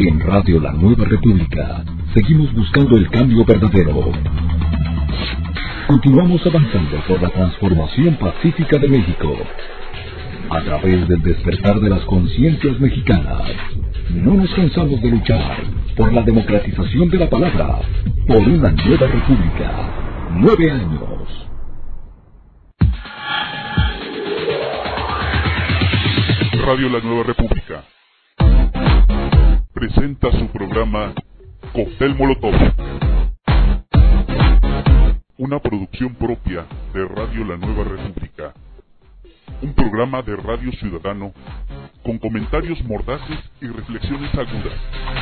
En Radio La Nueva República, seguimos buscando el cambio verdadero. Continuamos avanzando por la transformación pacífica de México. A través del despertar de las conciencias mexicanas, no nos cansamos de luchar por la democratización de la palabra, por una nueva república. 9 años. Radio La Nueva República presenta su programa Cóctel Molotov, una producción propia de Radio La Nueva República, un programa de radio ciudadano con comentarios mordaces y reflexiones agudas.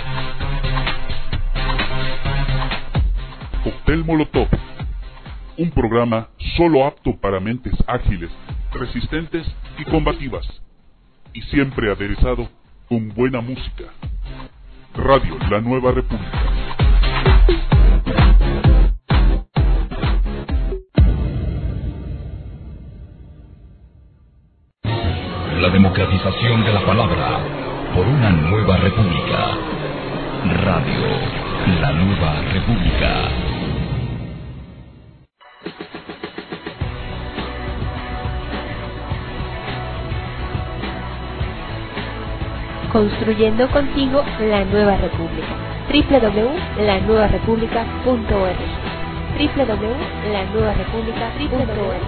Cóctel Molotov, un programa solo apto para mentes ágiles, resistentes y combativas, y siempre aderezado con buena música. Radio La Nueva República. La democratización de la palabra por una nueva república. Radio La Nueva República. Construyendo contigo la nueva república. www.lanuevarepublica.org. www.lanuevarepublica.org.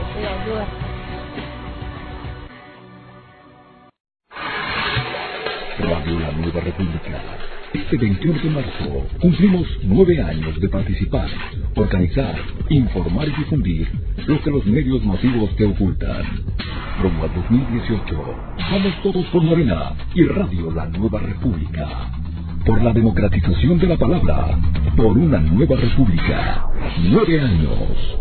Radio La Nueva República. Este 21 de marzo cumplimos 9 años de participar, organizar, informar y difundir lo que los medios masivos te ocultan. Rumbo al 2018, vamos todos por Morena y Radio La Nueva República. Por la democratización de la palabra, por una nueva república. 9 años.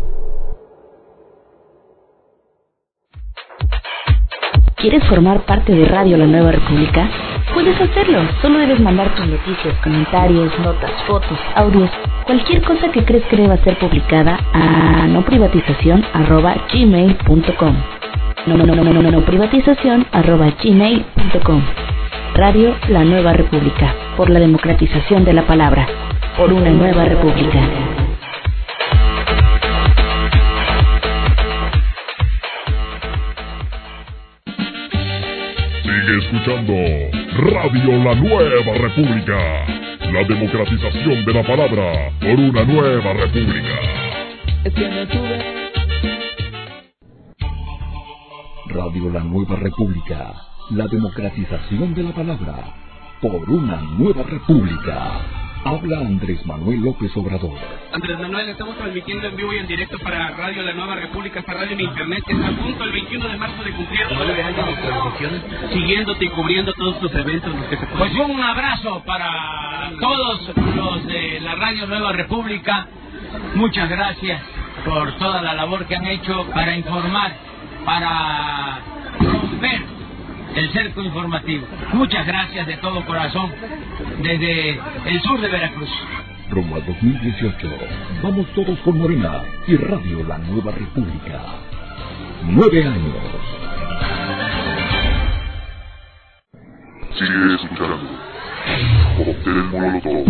¿Quieres formar parte de Radio La Nueva República? Puedes hacerlo, solo debes mandar tus noticias, comentarios, notas, fotos, audios, cualquier cosa que crees que deba ser publicada a noprivatizacion@gmail.com. noprivatizacion@gmail.com. Radio La Nueva República, por la democratización de la palabra, por una nueva república. Sigue escuchando Radio La Nueva República, la democratización de la palabra por una nueva república. Radio La Nueva República, la democratización de la palabra por una nueva república. Habla Andrés Manuel López Obrador. Andrés Manuel, estamos transmitiendo en vivo y en directo para Radio La Nueva República, esta radio en internet que está a punto el 21 de marzo de cumplir siguiéndote y cubriendo todos tus eventos. Pues un abrazo para todos los de la Radio Nueva República. Muchas gracias por toda la labor que han hecho para informar, para romper el cerco informativo. Muchas gracias de todo corazón desde el sur de Veracruz. Rumbo al 2018, vamos todos con Morena y Radio La Nueva República. 9 años. Sigue escuchando Cóctel Molotov.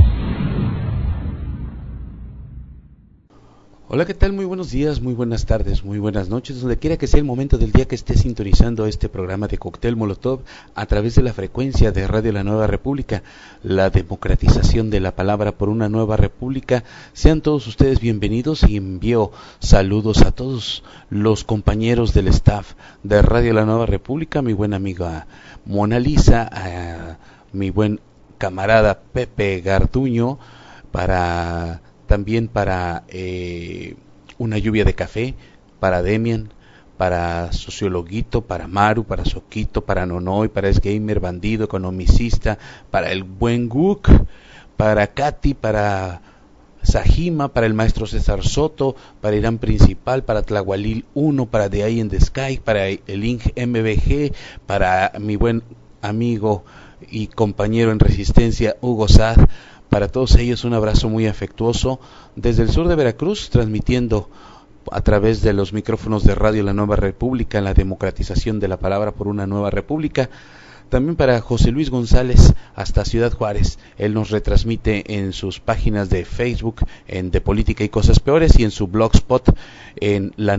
Hola, ¿qué tal? Muy buenos días, muy buenas tardes, muy buenas noches, donde quiera que sea el momento del día que esté sintonizando este programa de Cóctel Molotov a través de la frecuencia de Radio La Nueva República, la democratización de la palabra por una nueva república. Sean todos ustedes bienvenidos y envío saludos a todos los compañeros del staff de Radio La Nueva República, a mi buena amiga Mona Lisa, a mi buen camarada Pepe Garduño, también para Una Lluvia de Café, para Demian, para Sociologuito, para Maru, para Soquito, para Nonoy, para Esgamer, Bandido, Economicista, para el buen Guk, para Katy, para Sajima, para el maestro César Soto, para Irán Principal, para Tlahualil 1, para The Eye in the Sky, para el Inge MBG, para mi buen amigo y compañero en resistencia Hugo Sad. Para todos ellos un abrazo muy afectuoso desde el sur de Veracruz, transmitiendo a través de los micrófonos de Radio La Nueva República, en la democratización de la palabra por una nueva república. también para José Luis González hasta Ciudad Juárez. Él nos retransmite en sus páginas de Facebook, en De Política y Cosas Peores, y en su blogspot en la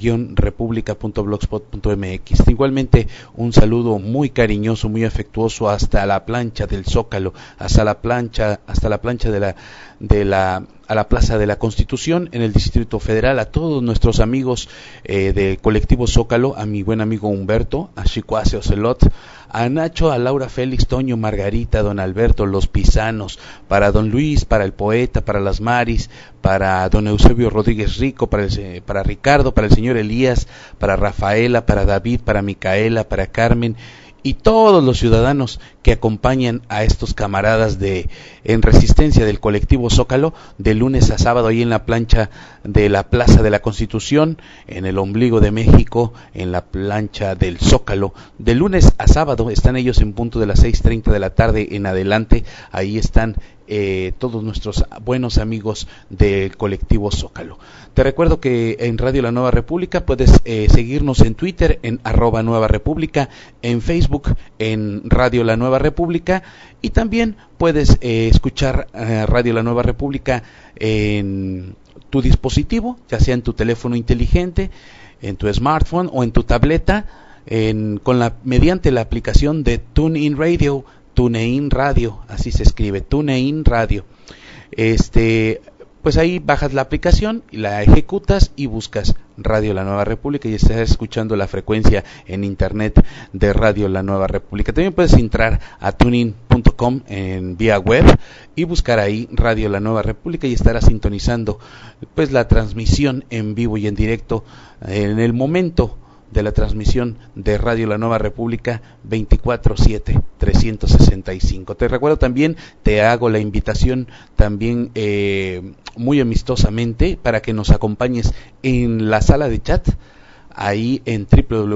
nueva-republica.blogspot.mx. Igualmente un saludo muy cariñoso, muy afectuoso hasta la plancha del Zócalo, hasta la plancha a la Plaza de la Constitución en el Distrito Federal, a todos nuestros amigos del colectivo Zócalo, a mi buen amigo Humberto, a Chicuase Ocelot, a Nacho, a Laura Félix, Toño, Margarita, don Alberto, los Pisanos, para don Luis, para el Poeta, para las Maris, para don Eusebio Rodríguez Rico, para Ricardo, para el señor Elías, para Rafaela, para David, para Micaela, para Carmen, y todos los ciudadanos que acompañan a estos camaradas en resistencia del colectivo Zócalo, de lunes a sábado ahí en la plancha de la Plaza de la Constitución, en el ombligo de México, en la plancha del Zócalo. De lunes a sábado están ellos en punto de las 6:30 de la tarde en adelante. Ahí están todos nuestros buenos amigos del colectivo Zócalo. Te recuerdo que en Radio La Nueva República puedes seguirnos en Twitter en @NuevaRepública, en Facebook en Radio La Nueva República, y también puedes escuchar Radio La Nueva República en tu dispositivo, ya sea en tu teléfono inteligente, en tu smartphone o en tu tableta, mediante la aplicación de TuneIn Radio, TuneIn Radio, así se escribe, TuneIn Radio. Pues ahí bajas la aplicación y la ejecutas y buscas Radio La Nueva República y estás escuchando la frecuencia en internet de Radio La Nueva República. También puedes entrar a tunein.com en vía web y buscar ahí Radio La Nueva República y estarás sintonizando pues la transmisión en vivo y en directo en el momento de la transmisión de Radio La Nueva República 24/7, 365. Te recuerdo también, te hago la invitación también muy amistosamente para que nos acompañes en la sala de chat, ahí en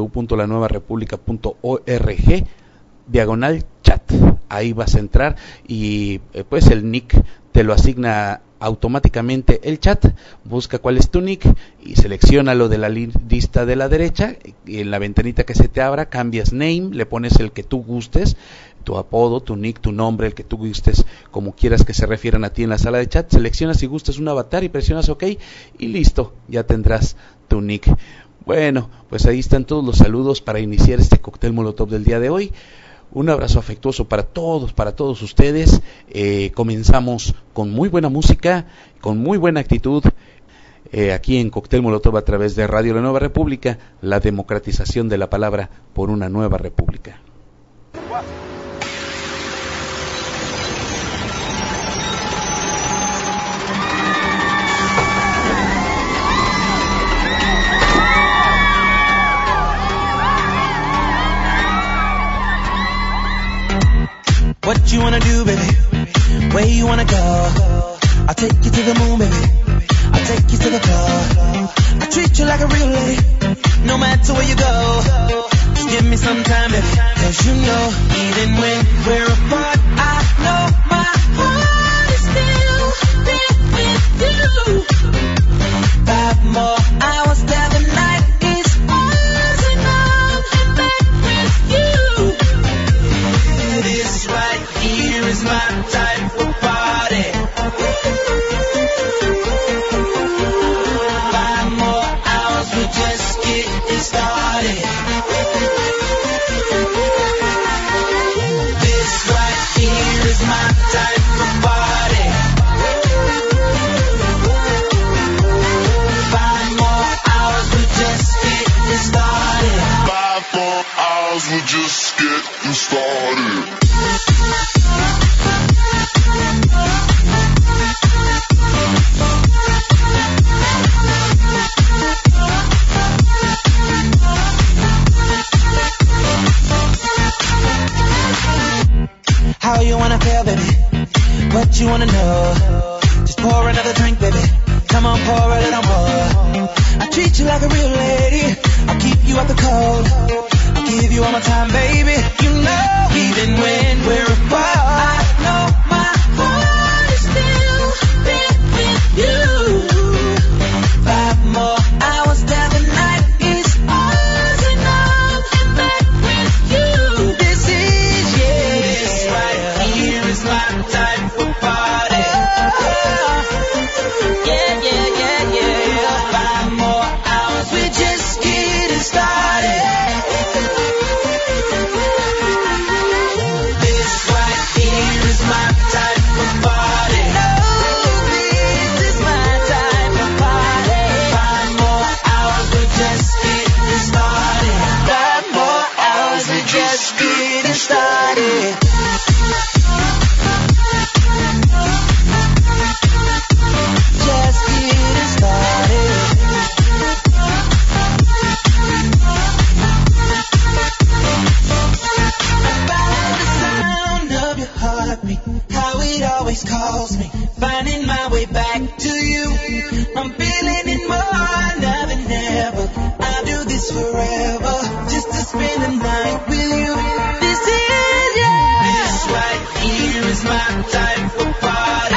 www.lanuevarepublica.org/chat. Ahí vas a entrar y pues el nick te lo asigna automáticamente el chat. Busca cuál es tu nick y selecciona lo de la lista de la derecha, y en la ventanita que se te abra cambias name, le pones el que tú gustes, tu apodo, tu nick, tu nombre, el que tú gustes, como quieras que se refieran a ti en la sala de chat. Seleccionas si gustas un avatar y presionas OK y listo, ya tendrás tu nick. Bueno, pues ahí están todos los saludos para iniciar este cóctel molotov del día de hoy. Un abrazo afectuoso para todos ustedes. Comenzamos con muy buena música, con muy buena actitud, aquí en Cóctel Molotov a través de Radio La Nueva República, la democratización de la palabra por una nueva república. What you wanna do, baby? Where you wanna go? I'll take you to the moon, baby. I'll take you to the club. I treat you like a real lady, no matter where you go. Just give me some time, baby, 'cause you know, even when we're apart, I know my heart is still there with you. 5 more hours till the night is ours, and I'm back with you. This right here is my type of party. 5 more hours, we're just getting started. This right here is my type of party. 5 more hours, we're just getting started. 5 more hours, we're just getting started. How you wanna feel, baby? What you wanna know? Just pour another drink, baby. Come on, pour a little more. I treat you like a real lady. I'll keep you out the cold. I'll give you all my time, baby. You know, even when we're apart, I know my heart is still there with you. 5 more hours till the night is ours, and I'm back with you. This is my type of party. Yeah, yeah, yeah, yeah. 5 more hours, we're just getting started. This right here is my type of party. Oh, this is my type of party. 5 more hours, we're just getting started. 5 more hours, we're just getting started. Just getting started. I follow the sound of your heartbeat, how it always calls me, finding my way back to you. I'm feeling it more now than ever. I'll do this forever, just to spend the night with you. This is, yeah. This right here is my type of party.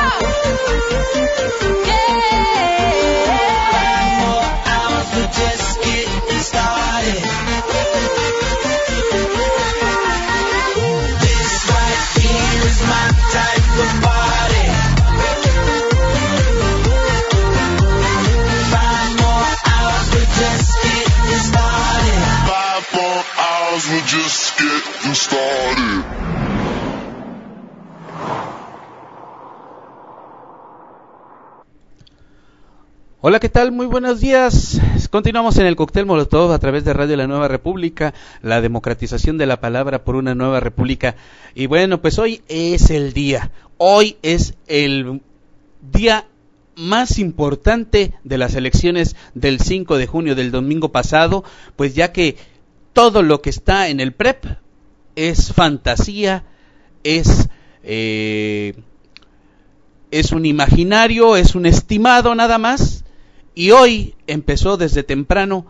Yeah. 5 more hours, we're just getting started. This right here is my type of party. 5 more hours, we're just getting started. 5 more hours, we're just getting started. Hola, ¿qué tal? Muy buenos días. Continuamos en el Cóctel Molotov a través de Radio La Nueva República, la democratización de la palabra por una nueva república. Y bueno, pues hoy es el día. Hoy es el día más importante de las elecciones del 5 de junio del domingo pasado, pues ya que todo lo que está en el PREP es fantasía, es un imaginario, es un estimado nada más. Y hoy empezaron desde temprano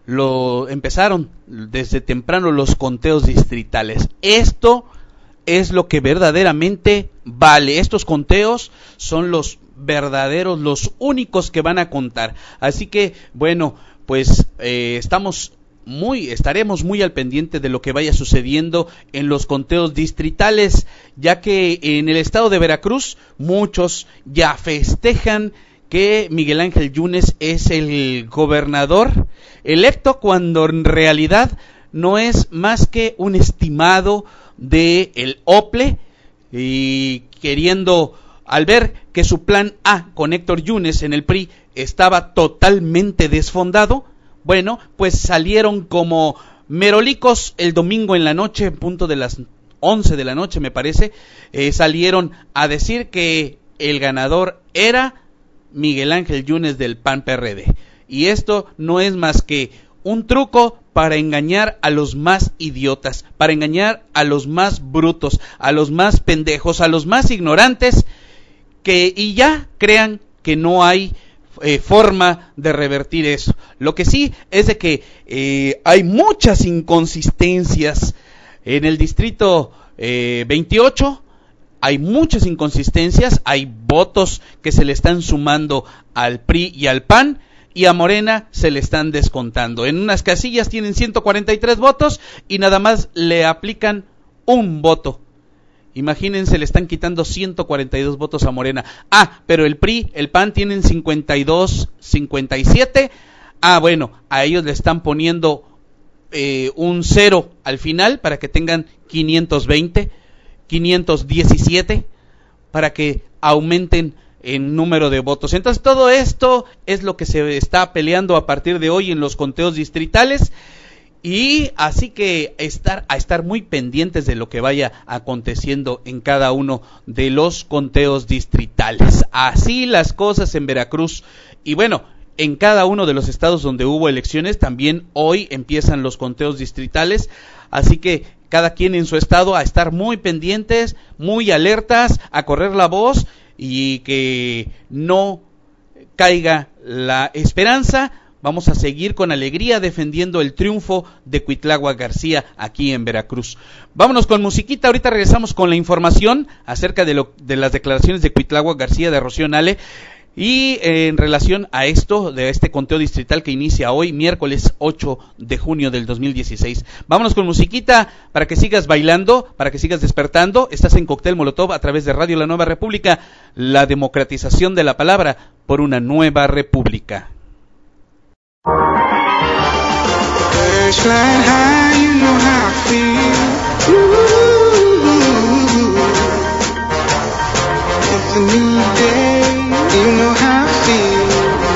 los conteos distritales. Esto es lo que verdaderamente vale. Estos conteos son los verdaderos, los únicos que van a contar. Así que, bueno, pues estaremos muy al pendiente de lo que vaya sucediendo en los conteos distritales, ya que en el estado de Veracruz muchos ya festejan que Miguel Ángel Yunes es el gobernador electo, cuando en realidad no es más que un estimado de el OPLE, y queriendo, al ver que su plan A con Héctor Yunes en el PRI estaba totalmente desfondado, bueno, pues salieron como merolicos el domingo en la noche, en punto de las 11 de la noche me parece, salieron a decir que el ganador era Miguel Ángel Yunes del PAN-PRD. Y esto no es más que un truco para engañar a los más idiotas, para engañar a los más brutos, a los más pendejos, a los más ignorantes, y ya crean que no hay forma de revertir eso. Lo que sí es de que hay muchas inconsistencias en el distrito 28. Hay muchas inconsistencias, hay votos que se le están sumando al PRI y al PAN, y a Morena se le están descontando. En unas casillas tienen 143 votos y nada más le aplican un voto. Imagínense, le están quitando 142 votos a Morena. Pero el PRI, el PAN tienen 52, 57. Bueno, a ellos le están poniendo un 0 al final para que tengan 520. 517 para que aumenten en número de votos. Entonces todo esto es lo que se está peleando a partir de hoy en los conteos distritales, y así que a estar muy pendientes de lo que vaya aconteciendo en cada uno de los conteos distritales. Así las cosas en Veracruz, y bueno, en cada uno de los estados donde hubo elecciones también hoy empiezan los conteos distritales, así que cada quien en su estado a estar muy pendientes, muy alertas, a correr la voz, y que no caiga la esperanza. Vamos a seguir con alegría defendiendo el triunfo de Cuitláhuac García aquí en Veracruz. Vámonos con musiquita, ahorita regresamos con la información acerca de las declaraciones de Cuitláhuac García, de Rocío Nale. Y en relación a esto, de este conteo distrital que inicia hoy, miércoles 8 de junio del 2016. Vámonos con musiquita para que sigas bailando, para que sigas despertando. Estás en Cóctel Molotov a través de Radio La Nueva República, la democratización de la palabra por una nueva república. It's a new day, you know how I feel.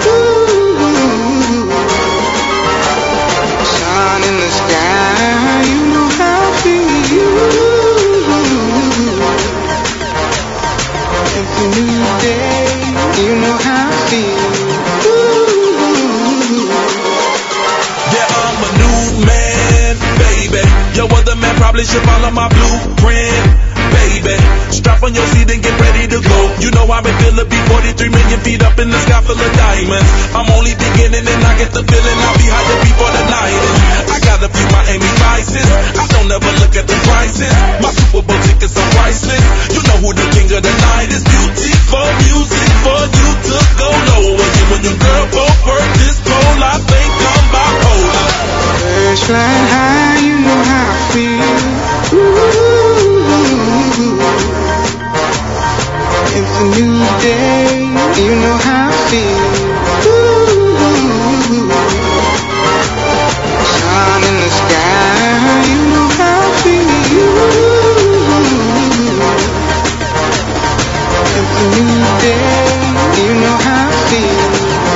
Ooh, sun in the sky, you know how I feel. It's a new day, you know how I feel. Yeah, I'm a new man, baby. Yo, other man probably should follow my blueprint. Baby, strap on your seat and get ready to go. You know I've been feeling B-43 million feet up in the sky full of diamonds. I'm only beginning and I get the feeling I'll be higher before the night is. I got a few Miami vices, I don't ever look at the prices. My Super Bowl tickets are priceless. You know who the king of the night is. Beautiful music for you to go low. When your girl both work this pole, I think I'm bipolar. Birds flying high, you know how I feel. Ooh. It's a new day, you know how I feel. Ooh, sun in the sky, you know how I feel. It's a new day, you know how I feel.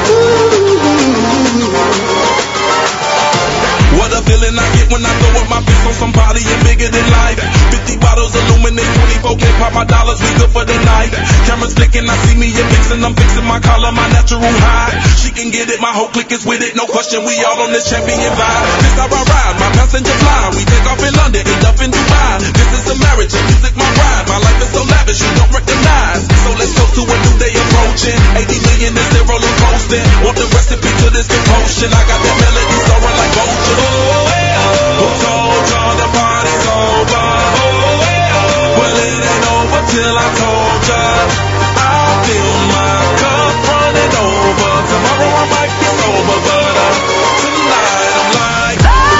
What a feeling I get when I throw up my fist on somebody and bigger than life. 50 bottles illuminate 24K, pop my dollars, we good for the night. Cameras flicking, I see me in fixin', I'm fixing my collar, my natural high. She can get it, my whole clique is with it, no question, we all on this champion vibe. This how I ride, my passenger fly. We take off in London, end up in Dubai. This is a marriage, and music my ride. My life is so lavish, you don't recognize. So let's go to a new day approaching. 80 million is still rolling coasting. Want the recipe to this commotion? I got that melody soaring like Boja. Who told y'all the party's over? Well, it ain't over till I told ya. I'll fill my cup running over. Tomorrow I might be sober, but tonight I'm like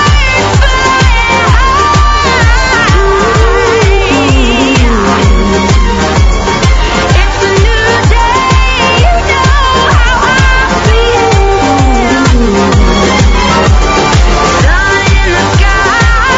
it's a new day, you know how I feel. Sun in the sky.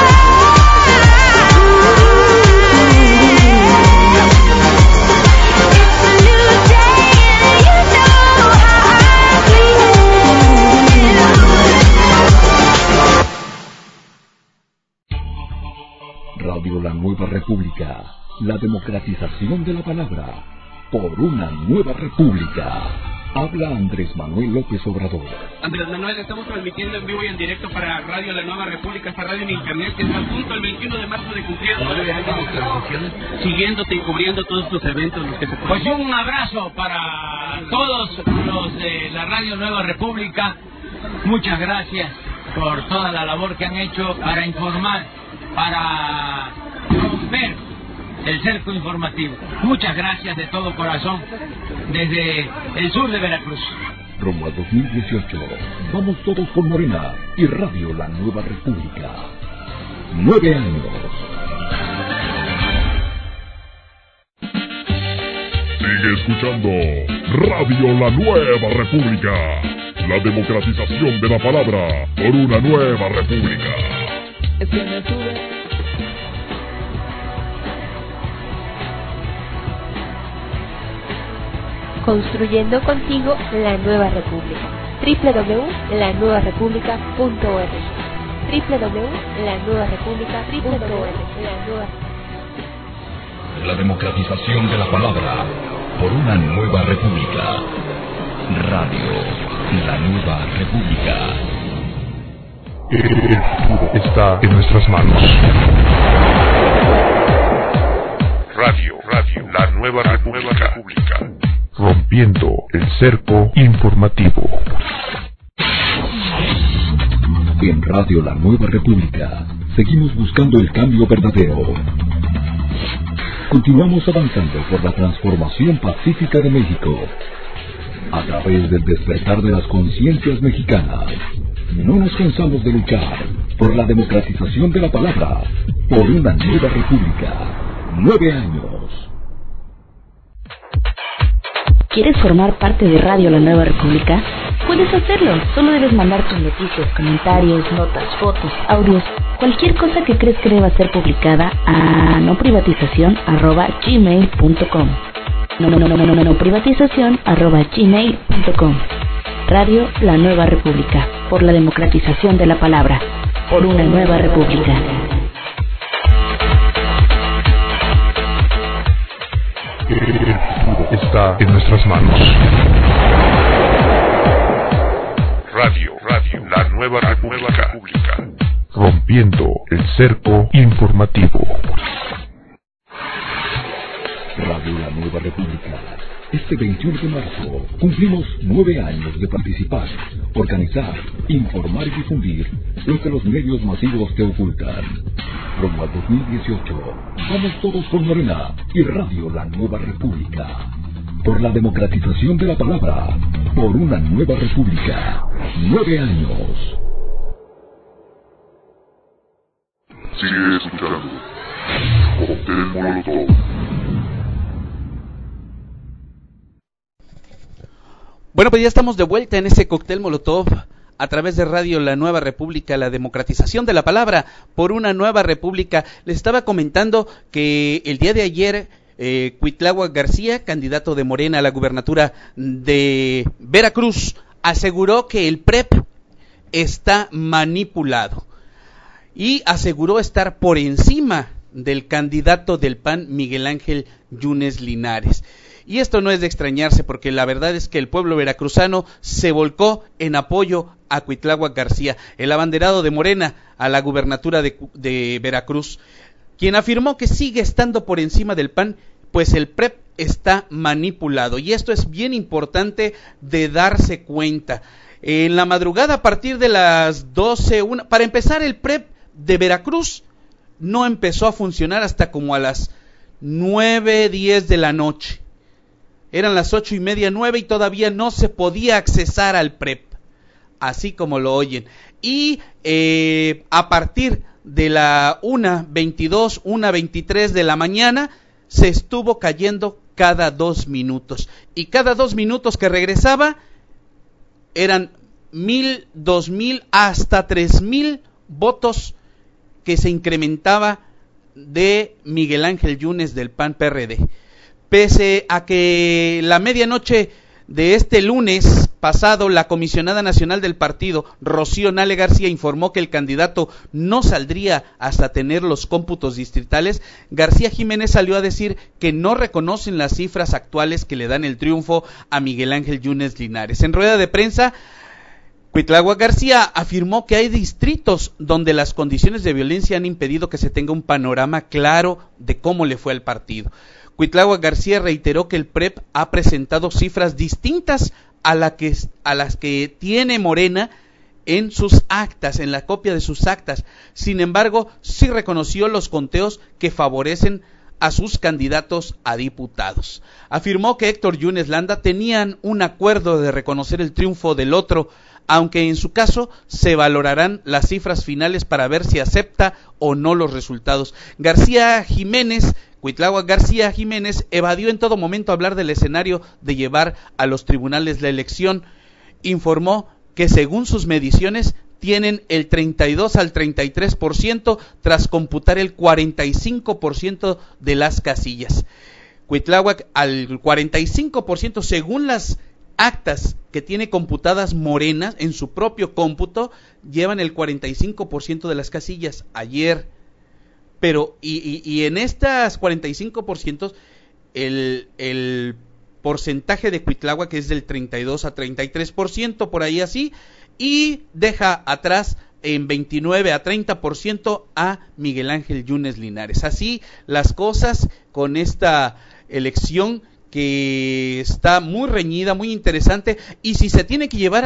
Radio La Nueva República, la democratización de la palabra, por una nueva república. Habla Andrés Manuel López Obrador. Andrés Manuel, estamos transmitiendo en vivo y en directo para Radio La Nueva República, esta radio en internet que está a punto el 21 de marzo de cumplir 9 años de transmisión, siguiéndote y cubriendo todos tus eventos. Los que te... Pues un abrazo para todos los de la Radio Nueva República. Muchas gracias por toda la labor que han hecho para informar, para romper el cerco informativo. Muchas gracias de todo corazón desde el sur de Veracruz. Rumbo al 2018, vamos todos con Morena y Radio La Nueva República. 9 años. Sigue escuchando Radio La Nueva República, la democratización de la palabra por una nueva república. Es que me sube. Construyendo contigo la nueva república. www.lanuevarepublica.org www.lanuevarepublica.org La democratización de la palabra por una nueva república. Radio La Nueva República. El futuro está en nuestras manos. Radio, La Nueva República. Rompiendo el cerco informativo. En Radio La Nueva República seguimos buscando el cambio verdadero. Continuamos avanzando por la transformación pacífica de México. a través del despertar de las conciencias mexicanas. No nos cansamos de luchar por la democratización de la palabra, por una nueva república. 9 años. ¿Quieres formar parte de Radio La Nueva República? Puedes hacerlo, solo debes mandar tus noticias, comentarios, notas, fotos, audios, cualquier cosa que crees que deba ser publicada a noprivatizacion@gmail.com. noprivatizacion@gmail.com. Radio La Nueva República, por la democratización de la palabra, por una nueva república. El futuro está en nuestras manos. Radio, La Nueva República. Rompiendo el cerco informativo. Radio La Nueva República. Este 21 de marzo cumplimos 9 años de participar, organizar, informar y difundir lo que los medios masivos te ocultan. Rumbo al 2018, vamos todos con Morena y Radio La Nueva República. Por la democratización de la palabra, por una nueva república. 9 años. Sigue escuchando. Cóctel Molotov. Bueno, pues ya estamos de vuelta en ese cóctel Molotov a través de Radio La Nueva República, la democratización de la palabra por una nueva república. Les estaba comentando que el día de ayer Cuitláhuac García, candidato de Morena a la gubernatura de Veracruz, aseguró que el PREP está manipulado y aseguró estar por encima del candidato del PAN, Miguel Ángel Yunes Linares. Y esto no es de extrañarse, porque la verdad es que el pueblo veracruzano se volcó en apoyo a Cuitláhuac García, el abanderado de Morena a la gubernatura de Veracruz, quien afirmó que sigue estando por encima del PAN, pues el PREP está manipulado. Y esto es bien importante de darse cuenta. En la madrugada, a partir de las 12:01, para empezar, el PREP de Veracruz no empezó a funcionar hasta como a las 9:10 de la noche. Eran las 8:30, 9 y todavía no se podía accesar al PREP, así como lo oyen. Y a partir de la 1:22, 1:23 de la mañana, se estuvo cayendo cada 2 minutos. Y cada 2 minutos que regresaba, eran 1,000, 2,000, hasta 3,000 votos que se incrementaba de Miguel Ángel Yunes del PAN-PRD. Pese a que la medianoche de este lunes pasado, la comisionada nacional del partido, Rocío Nale García, informó que el candidato no saldría hasta tener los cómputos distritales, García Jiménez salió a decir que no reconocen las cifras actuales que le dan el triunfo a Miguel Ángel Yunes Linares. En rueda de prensa, Cuitláhuac García afirmó que hay distritos donde las condiciones de violencia han impedido que se tenga un panorama claro de cómo le fue al partido. Cuitláhuac García reiteró que el PREP ha presentado cifras distintas a las que tiene Morena en sus actas, en la copia de sus actas. Sin embargo, sí reconoció los conteos que favorecen a sus candidatos a diputados. Afirmó que Héctor Yunes Landa tenían un acuerdo de reconocer el triunfo del otro, aunque en su caso se valorarán las cifras finales para ver si acepta o no los resultados. Cuitláhuac García Jiménez evadió en todo momento hablar del escenario de llevar a los tribunales la elección. Informó que según sus mediciones tienen el 32 al 33% tras computar el 45% de las casillas. Cuitláhuac al 45% según las actas que tiene computadas Morena en su propio cómputo, llevan el 45% de las casillas ayer. Pero, y en estas 45%, el porcentaje de Cuitláhuac que es del 32 a 33%, por ahí así, y deja atrás en 29 a 30% a Miguel Ángel Yunes Linares. Así las cosas con esta elección que está muy reñida, muy interesante, y si se tiene que llevar a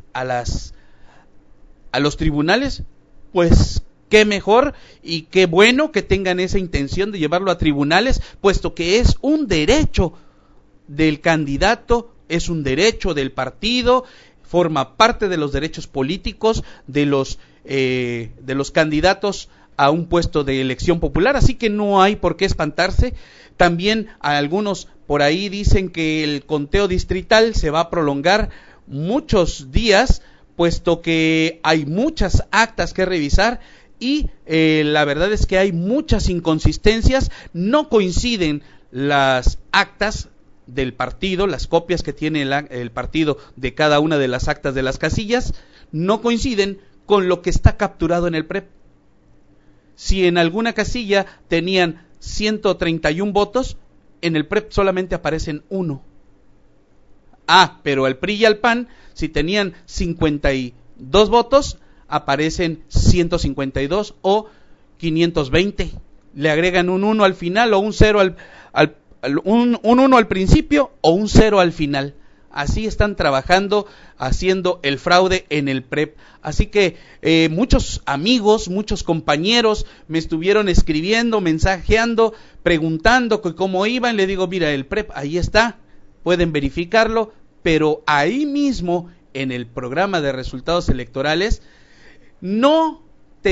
los tribunales, pues qué mejor y qué bueno que tengan esa intención de llevarlo a tribunales, puesto que es un derecho del candidato es un derecho del partido, forma parte de los derechos políticos de los candidatos a un puesto de elección popular, así que no hay por qué espantarse. También algunos por ahí dicen que el conteo distrital se va a prolongar muchos días, puesto que hay muchas actas que revisar y la verdad es que hay muchas inconsistencias, no coinciden las actas del partido, las copias que tiene el partido de cada una de las actas de las casillas, no coinciden con lo que está capturado en el PREP. Si en alguna casilla tenían 131 votos, en el PREP solamente aparecen 1. Pero al PRI y al PAN, si tenían 52 votos, aparecen 152 o 520. Le agregan un 1 al final o un 0 un 1 al principio o un 0 al final. Así están trabajando, haciendo el fraude en el PREP. Así que muchos amigos, muchos compañeros me estuvieron escribiendo, mensajeando, preguntando cómo iban. Le digo, mira, el PREP ahí está, pueden verificarlo, pero ahí mismo en el programa de resultados electorales no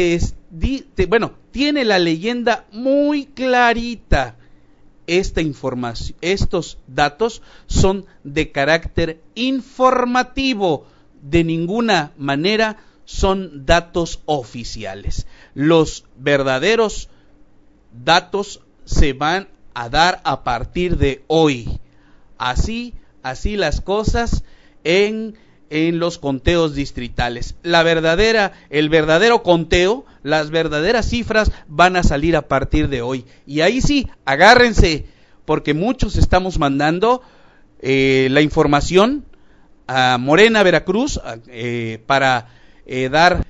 tiene la leyenda muy clarita. Esta información, estos datos son de carácter informativo, de ninguna manera son datos oficiales. Los verdaderos datos se van a dar a partir de hoy. Así las cosas en los conteos distritales. El verdadero conteo, las verdaderas cifras van a salir a partir de hoy. Y ahí sí, agárrense, porque muchos estamos mandando la información a Morena, Veracruz, para dar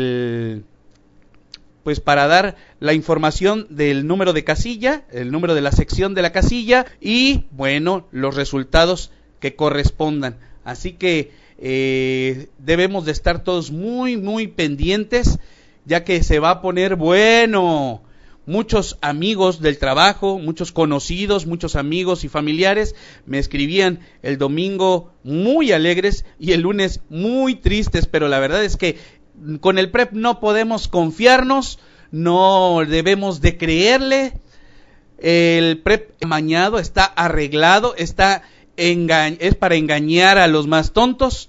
la información del número de casilla, el número de la sección de la casilla y, bueno, los resultados que correspondan. Así que debemos de estar todos muy, muy pendientes, ya que se va a poner bueno. Muchos amigos del trabajo, muchos conocidos, muchos amigos y familiares me escribían el domingo muy alegres y el lunes muy tristes, pero la verdad es que con el PREP no podemos confiarnos, no debemos de creerle. El PREP amañado, está arreglado, es para engañar a los más tontos.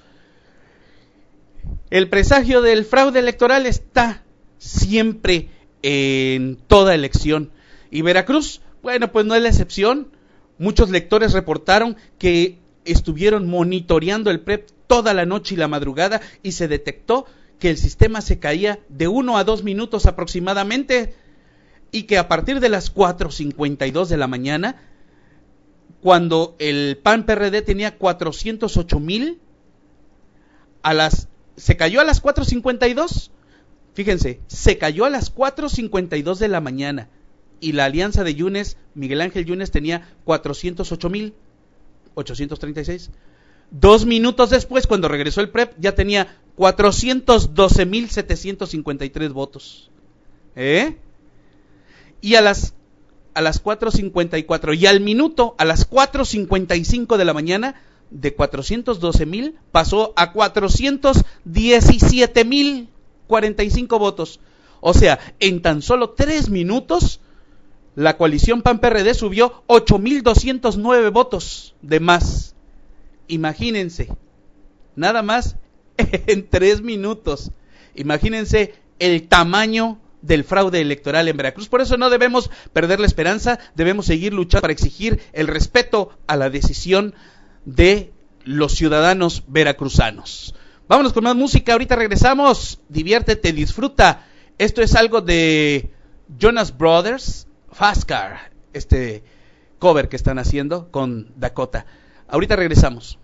El presagio del fraude electoral está siempre en toda elección. Y Veracruz, bueno, pues no es la excepción. Muchos lectores reportaron que estuvieron monitoreando el PREP toda la noche y la madrugada y se detectó que el sistema se caía de 1 a 2 minutos aproximadamente y que a partir de las 4:52 de la mañana, cuando el PAN-PRD tenía 408,000, se cayó a las 4:52, fíjense, se cayó a las 4:52 de la mañana y la alianza de Yunes, Miguel Ángel Yunes, tenía 408,836. 2 minutos después, cuando regresó el PREP, ya tenía 412,753 votos. Y a las 4:54 y al minuto, a las 4:55 de la mañana, de 412,000 pasó a 417,045 votos. O sea, en tan solo 3 minutos, la coalición PAN-PRD subió 8,209 votos de más. Imagínense, nada más en 3 minutos. Imagínense el tamaño del fraude electoral en Veracruz. Por eso no debemos perder la esperanza, debemos seguir luchando para exigir el respeto a la decisión de los ciudadanos veracruzanos. Vámonos con más música, ahorita regresamos. Diviértete, disfruta. Esto es algo de Jonas Brothers, Fast Car, este cover que están haciendo con Dakota. Ahorita regresamos.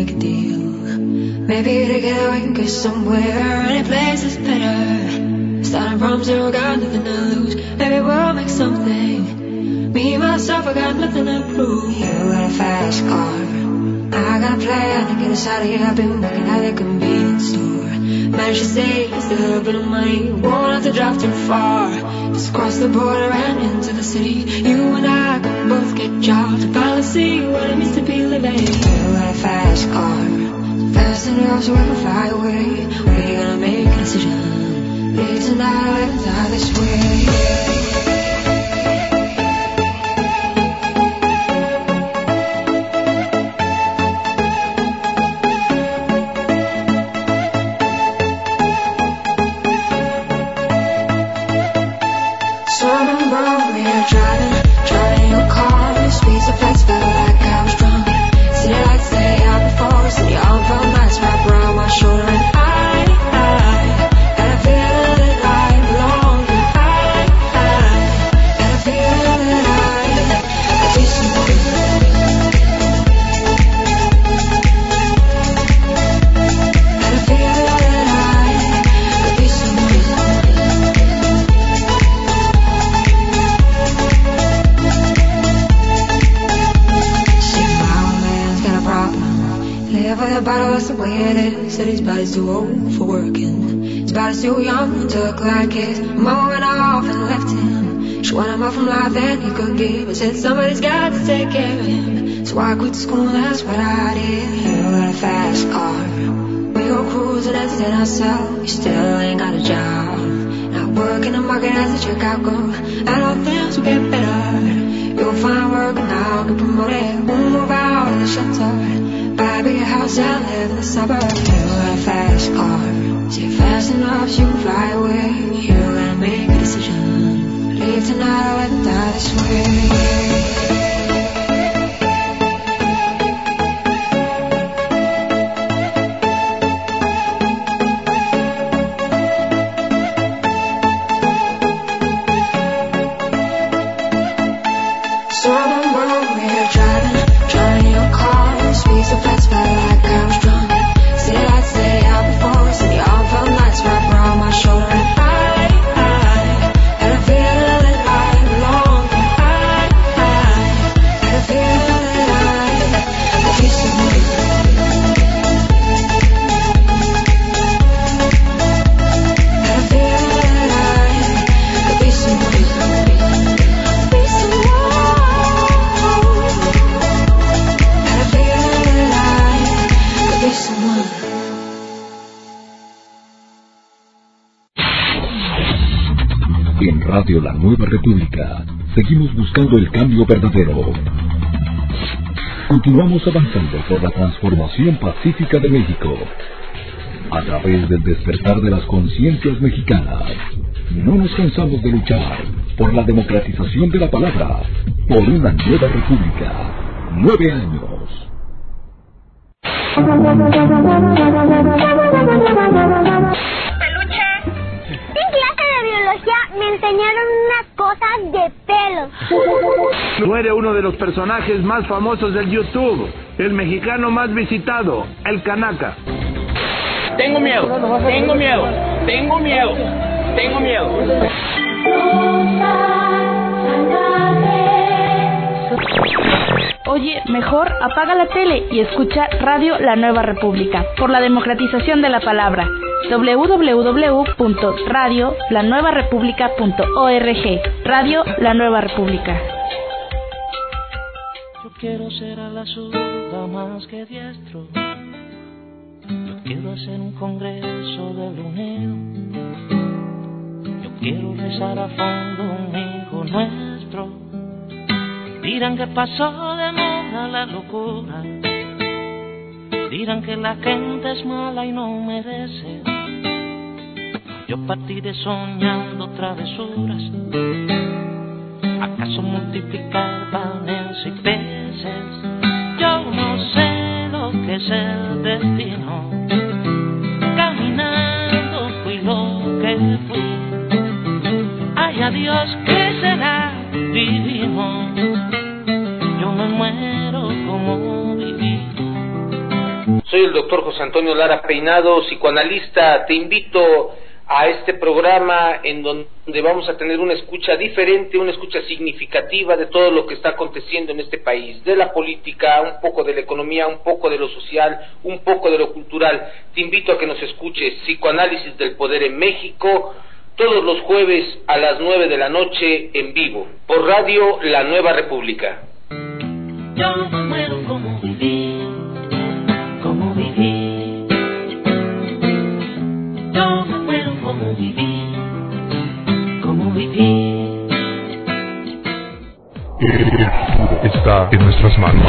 Maybe together we can get somewhere. Any place is better. Starting from zero, got nothing to lose. Maybe we'll make something. Me, myself, I got nothing to prove. You got a fast car, I got a plan to get us out of here. I've been working at a convenience store. Managed to save just a little bit of money. Won't have to drive too far. Just cross the border and into the city. You and I can both get jobs and finally see what it means to be living. You got a fast car, fast enough so we can fly away. We're gonna make a decision. Live tonight, live die this way. Driving your car, the speeds of fast, felt like I was drunk. City lights lay out before us, and the all felt nice wrapped around my shoulder. And I had a feeling that I belonged. And I had a feeling that I could be someone. Had a feeling that I could be someone. Live with a bottle, that's the way it is. Said his body's too old for working. His body's too young to look like his. Mama went off and left him. She wanted more from life than he could give. I said somebody's got to take care of him. So I quit school, that's what I did. You got a fast car, we go cruising and entertain ourselves. You still ain't got a job. Not working the market as a checkout girl. I know things will get better. You'll find work and I'll get promoted. We'll move out of the shelter. Buy a bigger house and live in the suburbs. You got a fast car, say fast enough so you can fly away. You gotta make a decision. Leave tonight or let them die this way. Radio La Nueva República, seguimos buscando el cambio verdadero. Continuamos avanzando por la transformación pacífica de México. A través del despertar de las conciencias mexicanas, no nos cansamos de luchar por la democratización de la palabra, por una nueva república. 9 años. Me enseñaron unas cosas de pelos. Muere uno de los personajes más famosos del YouTube, el mexicano más visitado, el Kanaka. Tengo miedo, tengo miedo, tengo miedo, tengo miedo. Oye, mejor apaga la tele y escucha Radio La Nueva República, por la democratización de la palabra. www.radiolanuevarepublica.org. Radio La Nueva República. Yo quiero ser a la zurda más que diestro. Yo quiero hacer un congreso del unido. Yo quiero rezar a fondo un hijo nuestro. Dirán que pasó de moda la locura. Dirán que la gente es mala y no merece. Yo partiré soñando travesuras. ¿Acaso multiplicar panes y peces? Yo no sé lo que es el destino. Caminando fui lo que fui. Ay, adiós, ¿qué será? Vivimos. Yo me muero como viví. Soy el doctor José Antonio Lara Peinado, psicoanalista. Te invito a este programa en donde vamos a tener una escucha diferente, una escucha significativa de todo lo que está aconteciendo en este país, de la política, un poco de la economía, un poco de lo social, un poco de lo cultural. Te invito a que nos escuches Psicoanálisis del Poder en México, todos los jueves a las 9 de la noche en vivo, por Radio La Nueva República. Yo me muero como vivir, como vivir. Yo me muero como vivir, como vivir. El futuro está en nuestras manos.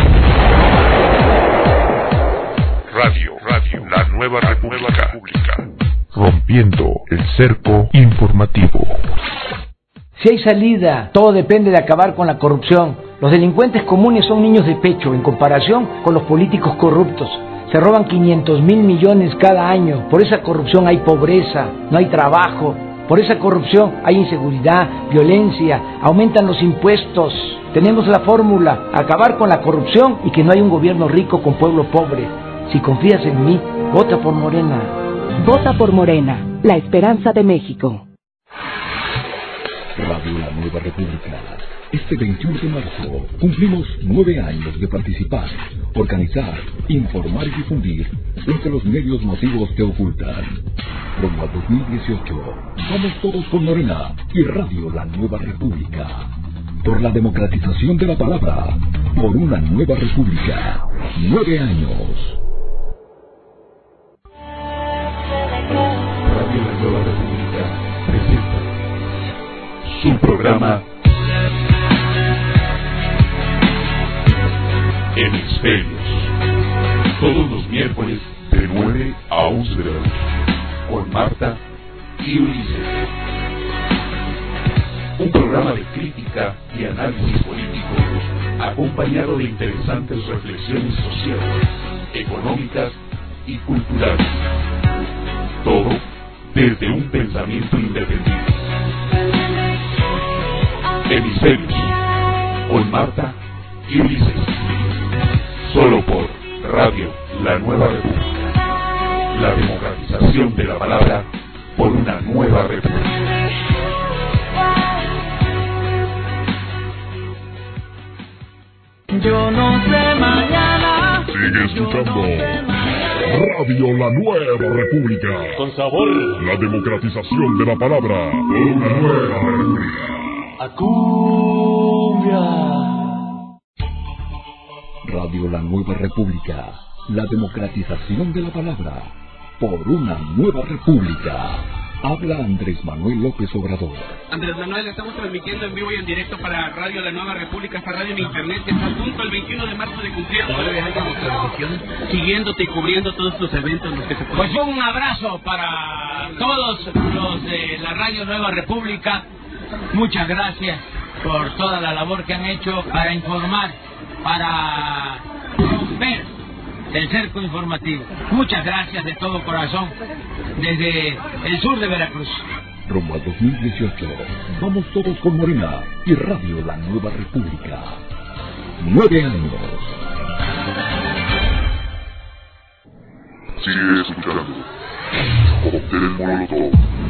Radio, La Nueva República. Rompiendo el cerco informativo. Si hay salida, todo depende de acabar con la corrupción. Los delincuentes comunes son niños de pecho en comparación con los políticos corruptos. Se roban 500,000 millones cada año. Por esa corrupción hay pobreza, no hay trabajo. Por esa corrupción hay inseguridad, violencia, aumentan los impuestos. Tenemos la fórmula: acabar con la corrupción y que no haya un gobierno rico con pueblo pobre. Si confías en mí, vota por Morena. Vota por Morena, la esperanza de México. Radio La Nueva República. Este 21 de marzo cumplimos 9 años de participar, organizar, informar y difundir lo que los medios masivos te ocultan. Rumbo al 2018, vamos todos con Morena y Radio La Nueva República. Por la democratización de la palabra, por una nueva república. 9 años. Radio La Nueva República presenta su programa Hemisferios, todos los miércoles de 9 a 11 de la noche, con Marta y Ulises. Un programa de crítica y análisis político, acompañado de interesantes reflexiones sociales, económicas y culturales. Todo desde un pensamiento independiente. Hemisferios, con Marta y Ulises. Solo por Radio La Nueva República. La democratización de la palabra por una nueva república. Yo no sé mañana. Sigue escuchando Radio La Nueva República. Con sabor. La democratización de la palabra por una nueva república. A cumbia. Radio La Nueva República, la democratización de la palabra, por una nueva república. Habla Andrés Manuel López Obrador. Andrés Manuel, estamos transmitiendo en vivo y en directo para Radio La Nueva República, esta radio en internet que está a punto el 21 de marzo de cumplir 9 años de transmisión, siguiéndote y cubriendo todos tus eventos en los que se pueden. Pues un abrazo para todos los de la Radio Nueva República. Muchas gracias por toda la labor que han hecho para informar, para romper el cerco informativo. Muchas gracias de todo corazón desde el sur de Veracruz. Rumbo al 2018, vamos todos con Morena y Radio La Nueva República. 9 años. Sigue escuchando Cóctel Molotov.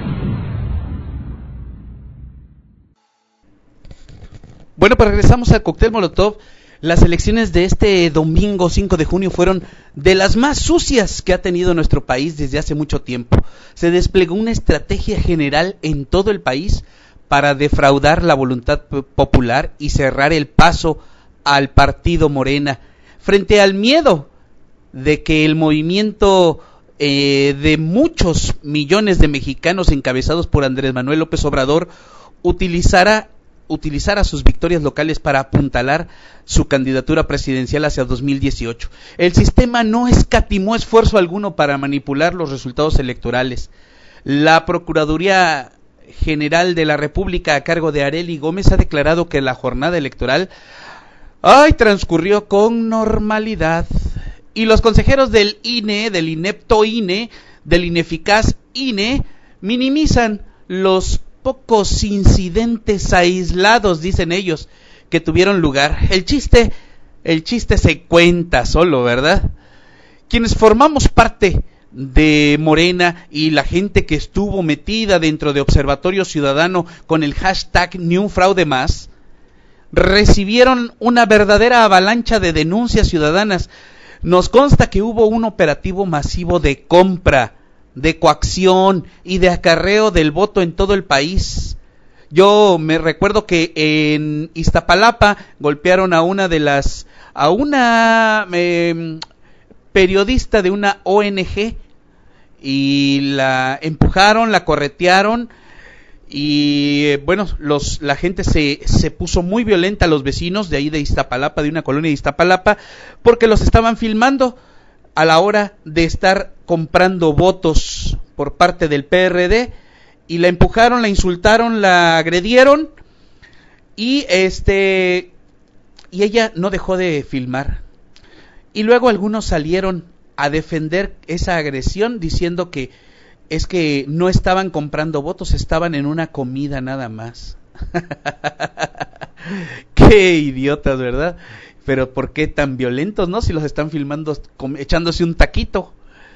Bueno, pues regresamos al Cóctel Molotov. Las elecciones de este domingo 5 de junio fueron de las más sucias que ha tenido nuestro país desde hace mucho tiempo. Se desplegó una estrategia general en todo el país para defraudar la voluntad popular y cerrar el paso al partido Morena, frente al miedo de que el movimiento de muchos millones de mexicanos encabezados por Andrés Manuel López Obrador utilizara sus victorias locales para apuntalar su candidatura presidencial hacia 2018. El sistema no escatimó esfuerzo alguno para manipular los resultados electorales. La Procuraduría General de la República, a cargo de Arely Gómez, ha declarado que la jornada electoral transcurrió con normalidad. Y los consejeros del INE, del inepto INE, del ineficaz INE, minimizan los pocos incidentes aislados, dicen ellos, que tuvieron lugar. El chiste se cuenta solo, ¿verdad? Quienes formamos parte de Morena y la gente que estuvo metida dentro de Observatorio Ciudadano con el hashtag Ni un fraude más, recibieron una verdadera avalancha de denuncias ciudadanas. Nos consta que hubo un operativo masivo de compra, de coacción y de acarreo del voto en todo el país. Yo me recuerdo que en Iztapalapa golpearon a una periodista de una ONG y la empujaron, la corretearon y bueno, la gente se puso muy violenta, los vecinos de ahí de Iztapalapa, de una colonia de Iztapalapa, porque los estaban filmando a la hora de estar comprando votos por parte del PRD y la empujaron, la insultaron, la agredieron y ella no dejó de filmar. Y luego algunos salieron a defender esa agresión diciendo que es que no estaban comprando votos, estaban en una comida nada más. Qué idiotas, ¿verdad? Pero ¿por qué tan violentos, no? Si los están filmando echándose un taquito.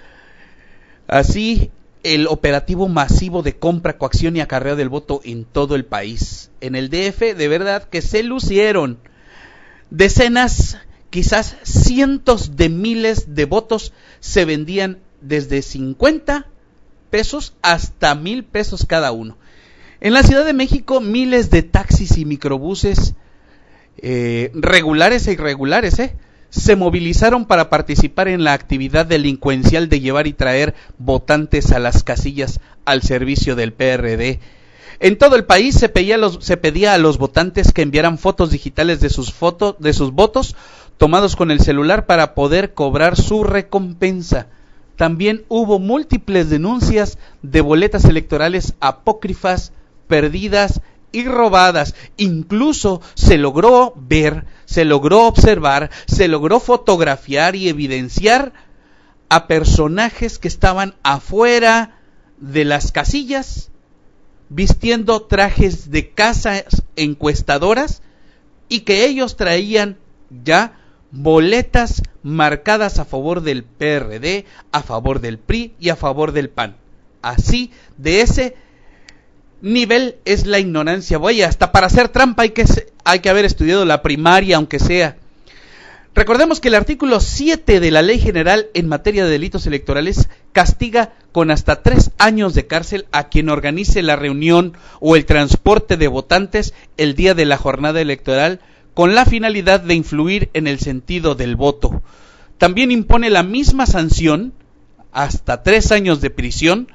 Así, el operativo masivo de compra, coacción y acarreo del voto en todo el país. En el DF, de verdad que se lucieron. Decenas, quizás cientos de miles de votos se vendían desde 50 pesos hasta 1,000 pesos cada uno. En la Ciudad de México, miles de taxis y microbuses regulares e irregulares se movilizaron para participar en la actividad delincuencial de llevar y traer votantes a las casillas al servicio del PRD. En todo el país se pedía a los votantes que enviaran fotos digitales de sus votos tomados con el celular para poder cobrar su recompensa. También hubo múltiples denuncias de boletas electorales apócrifas, perdidas y robadas. Incluso se logró ver, se logró observar, se logró fotografiar y evidenciar a personajes que estaban afuera de las casillas vistiendo trajes de casas encuestadoras y que ellos traían ya boletas marcadas a favor del PRD, a favor del PRI y a favor del PAN. Así, de ese nivel es la ignorancia. Vaya, hasta para hacer trampa hay que haber estudiado la primaria, aunque sea. Recordemos que el artículo 7 de la Ley General en materia de delitos electorales castiga con hasta 3 años de cárcel a quien organice la reunión o el transporte de votantes el día de la jornada electoral con la finalidad de influir en el sentido del voto. También impone la misma sanción, hasta 3 años de prisión,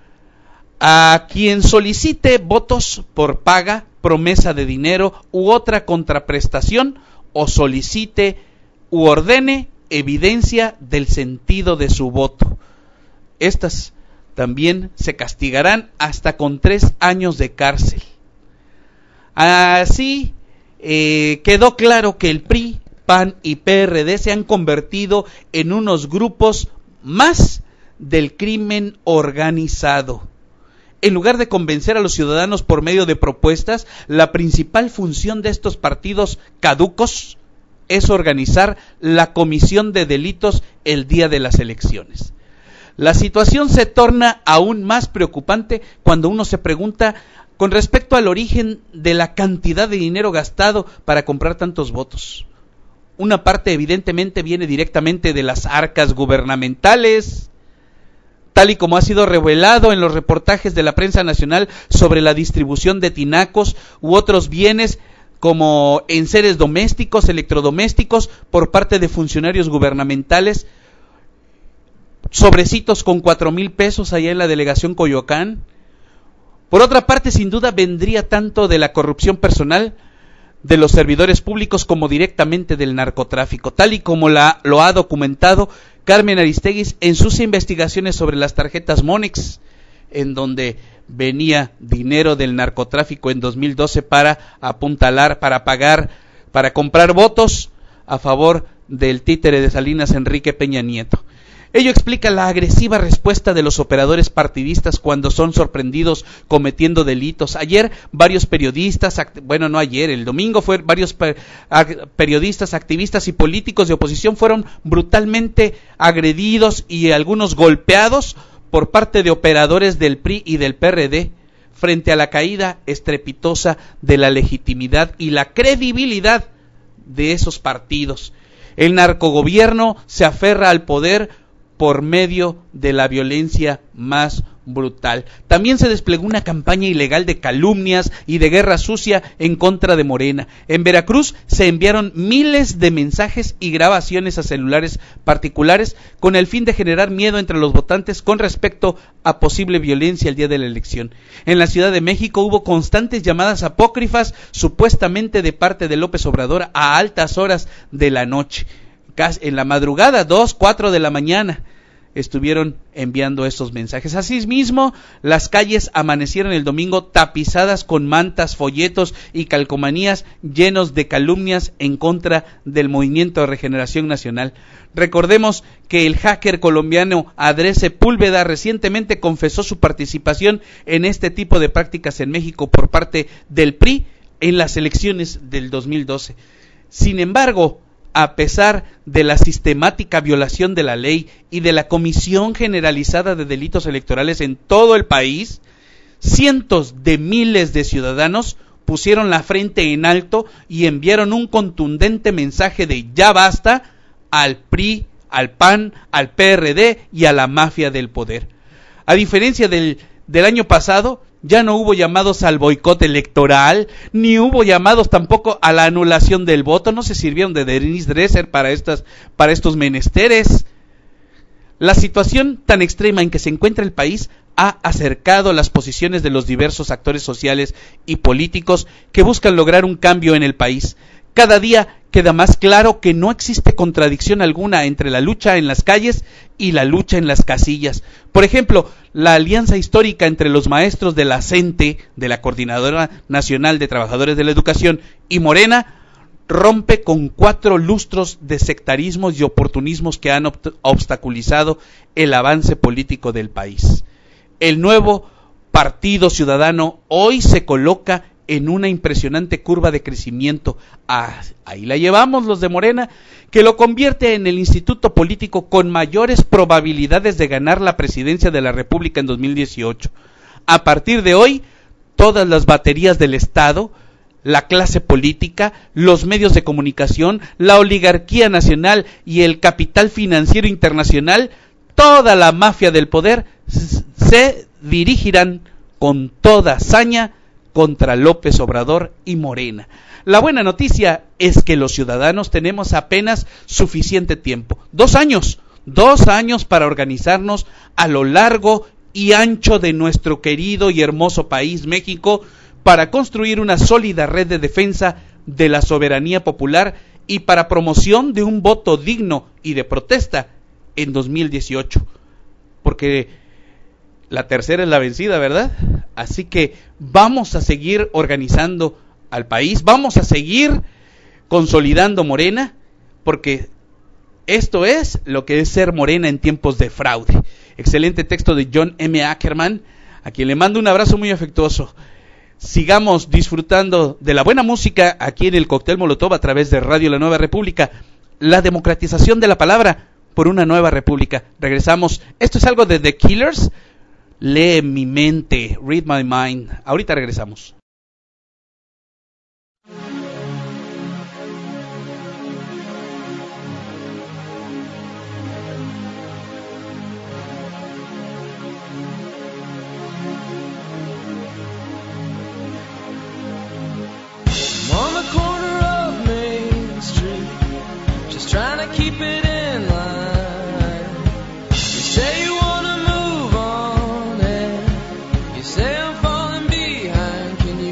a quien solicite votos por paga, promesa de dinero u otra contraprestación o solicite u ordene evidencia del sentido de su voto. Estas también se castigarán hasta con 3 años de cárcel. Así quedó claro que el PRI, PAN y PRD se han convertido en unos grupos más del crimen organizado. En lugar de convencer a los ciudadanos por medio de propuestas, la principal función de estos partidos caducos es organizar la comisión de delitos el día de las elecciones. La situación se torna aún más preocupante cuando uno se pregunta con respecto al origen de la cantidad de dinero gastado para comprar tantos votos. Una parte evidentemente viene directamente de las arcas gubernamentales, tal y como ha sido revelado en los reportajes de la prensa nacional sobre la distribución de tinacos u otros bienes como enseres domésticos, electrodomésticos, por parte de funcionarios gubernamentales, sobrecitos con 4,000 pesos allá en la delegación Coyoacán. Por otra parte, sin duda vendría tanto de la corrupción personal de los servidores públicos como directamente del narcotráfico, tal y como lo ha documentado Carmen Aristegui en sus investigaciones sobre las tarjetas Monex, en donde venía dinero del narcotráfico en 2012 para apuntalar, para pagar, para comprar votos a favor del títere de Salinas, Enrique Peña Nieto. Ello explica la agresiva respuesta de los operadores partidistas cuando son sorprendidos cometiendo delitos. Ayer varios periodistas, el domingo varios periodistas, activistas y políticos de oposición fueron brutalmente agredidos y algunos golpeados por parte de operadores del PRI y del PRD frente a la caída estrepitosa de la legitimidad y la credibilidad de esos partidos. El narcogobierno se aferra al poder por medio de la violencia más brutal. También se desplegó una campaña ilegal de calumnias y de guerra sucia en contra de Morena. En Veracruz se enviaron miles de mensajes y grabaciones a celulares particulares con el fin de generar miedo entre los votantes con respecto a posible violencia el día de la elección. En la Ciudad de México hubo constantes llamadas apócrifas, supuestamente de parte de López Obrador, a altas horas de la noche. En la madrugada, 2, 4 de la mañana, estuvieron enviando estos mensajes. Asimismo, las calles amanecieron el domingo tapizadas con mantas, folletos y calcomanías llenos de calumnias en contra del Movimiento de Regeneración Nacional. Recordemos que el hacker colombiano Andrés Sepúlveda recientemente confesó su participación en este tipo de prácticas en México por parte del PRI en las elecciones del 2012. Sin embargo, a pesar de la sistemática violación de la ley y de la comisión generalizada de delitos electorales en todo el país, cientos de miles de ciudadanos pusieron la frente en alto y enviaron un contundente mensaje de ya basta al PRI, al PAN, al PRD y a la mafia del poder. A diferencia del año pasado, ya no hubo llamados al boicot electoral, ni hubo llamados tampoco a la anulación del voto. No se sirvieron de Denise Dresser para estos menesteres. La situación tan extrema en que se encuentra el país ha acercado las posiciones de los diversos actores sociales y políticos que buscan lograr un cambio en el país. Cada día queda más claro que no existe contradicción alguna entre la lucha en las calles y la lucha en las casillas. Por ejemplo, la alianza histórica entre los maestros de la CENTE, de la Coordinadora Nacional de Trabajadores de la Educación, y Morena, rompe con 4 lustros de sectarismos y oportunismos que han obstaculizado el avance político del país. El nuevo Partido Ciudadano hoy se coloca en una impresionante curva de crecimiento. Ahí la llevamos los de Morena, que lo convierte en el instituto político con mayores probabilidades de ganar la presidencia de la República en 2018. A partir de hoy, todas las baterías del Estado, la clase política, los medios de comunicación, la oligarquía nacional y el capital financiero internacional, toda la mafia del poder, se dirigirán con toda saña contra López Obrador y Morena. La buena noticia es que los ciudadanos tenemos apenas suficiente tiempo, 2 años para organizarnos a lo largo y ancho de nuestro querido y hermoso país, México, para construir una sólida red de defensa de la soberanía popular y para promoción de un voto digno y de protesta en 2018. Porque la tercera es la vencida, ¿verdad? Así que vamos a seguir organizando al país, vamos a seguir consolidando Morena, porque esto es lo que es ser Morena en tiempos de fraude. Excelente texto de John M. Ackerman, a quien le mando un abrazo muy afectuoso. Sigamos disfrutando de la buena música aquí en el Cóctel Molotov a través de Radio La Nueva República. La democratización de la palabra por una nueva república. Regresamos. Esto es algo de The Killers. Lee mi mente, read my mind. Ahorita regresamos. On the corner of Main Street, just trying to keep it in line. You say you wanna move on, and you say I'm falling behind. Can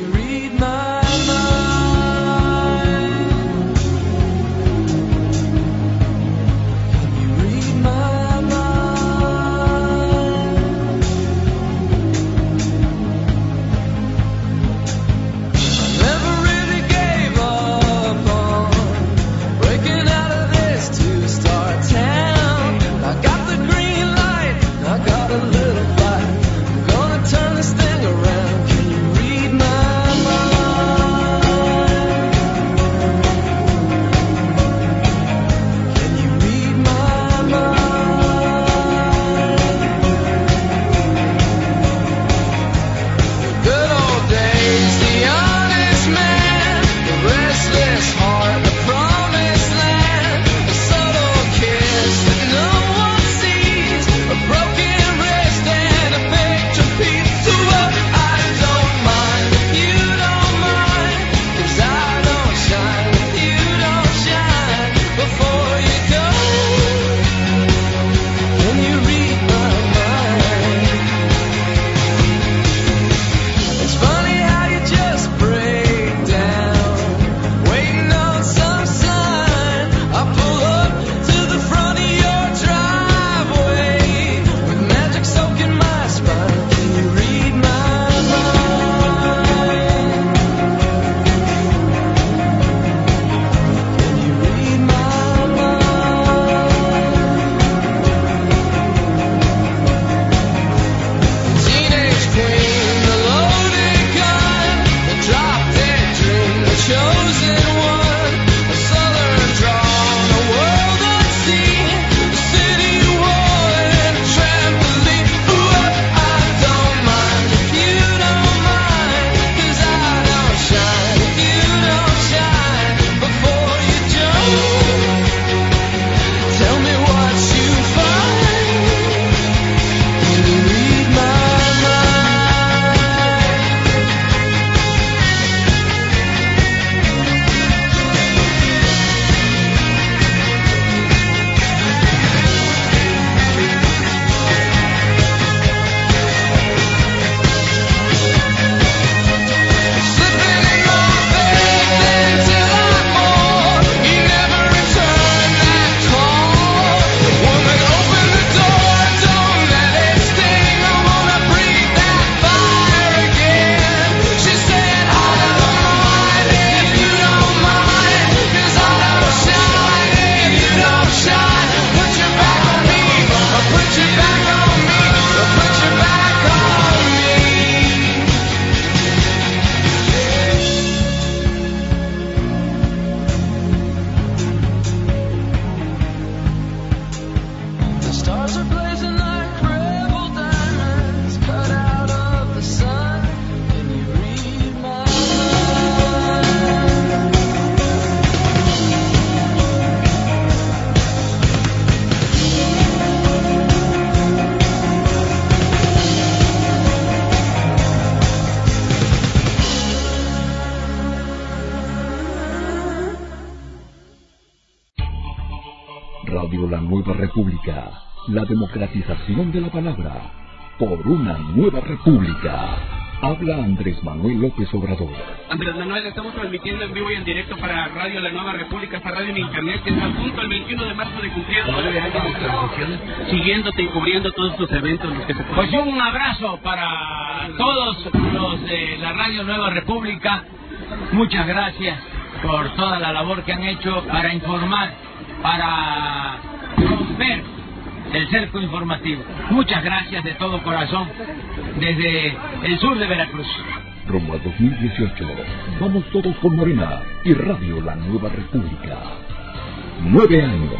la democratización de la palabra por una nueva república. Habla Andrés Manuel López Obrador. Andrés Manuel, estamos transmitiendo en vivo y en directo para Radio La Nueva República, esta radio en internet, que está a punto el 21 de marzo de cumplir 9 años de transmisión, siguiéndote y cubriendo todos tus eventos, los que se pueden. Pues un abrazo para todos los de la Radio Nueva República. Muchas gracias por toda la labor que han hecho para informar, para romper el cerco informativo. Muchas gracias de todo corazón desde el sur de Veracruz. Rumbo al 2018, vamos todos con Morena y Radio La Nueva República. 9 años.